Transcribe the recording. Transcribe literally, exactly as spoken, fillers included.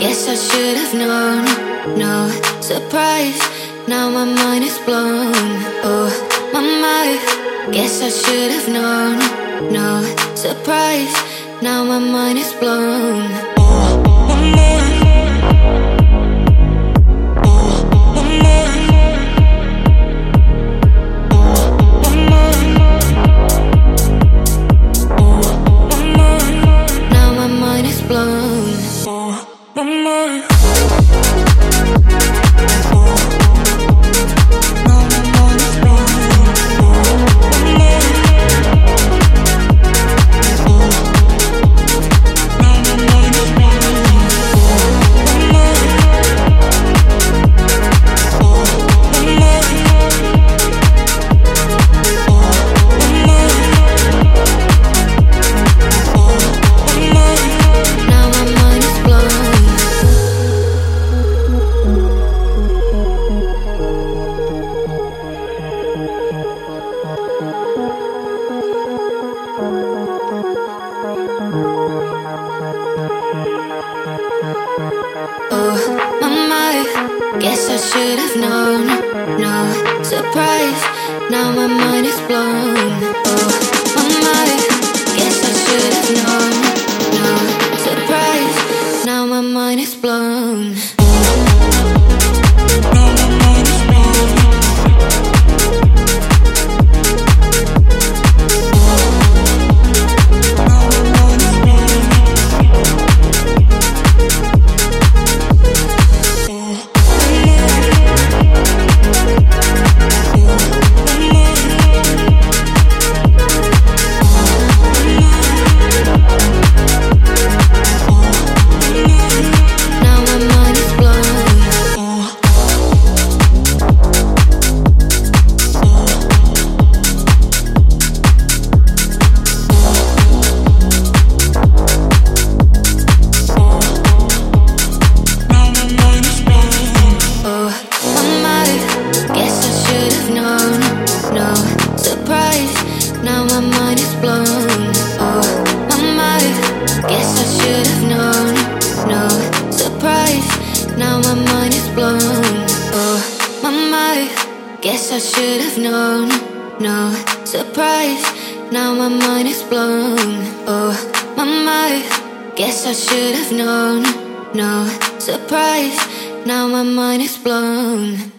Guess I should have known. No surprise, now my mind is blown. Oh, my mind. Guess I should have known. No surprise, now my mind is blown. Oh, my mind. Oh, my mind. Guess I should have known. No surprise, now my mind is blown. Oh, my mind. Guess I should have known. No surprise, now my mind is blown. Now my mind is blown. Oh, my mind. Guess I should have known. No surprise, now my mind is blown. Oh, my mind. Guess I should have known. No surprise, now my mind is blown. Oh, my mind. Guess I should have known. No surprise, now my mind is blown.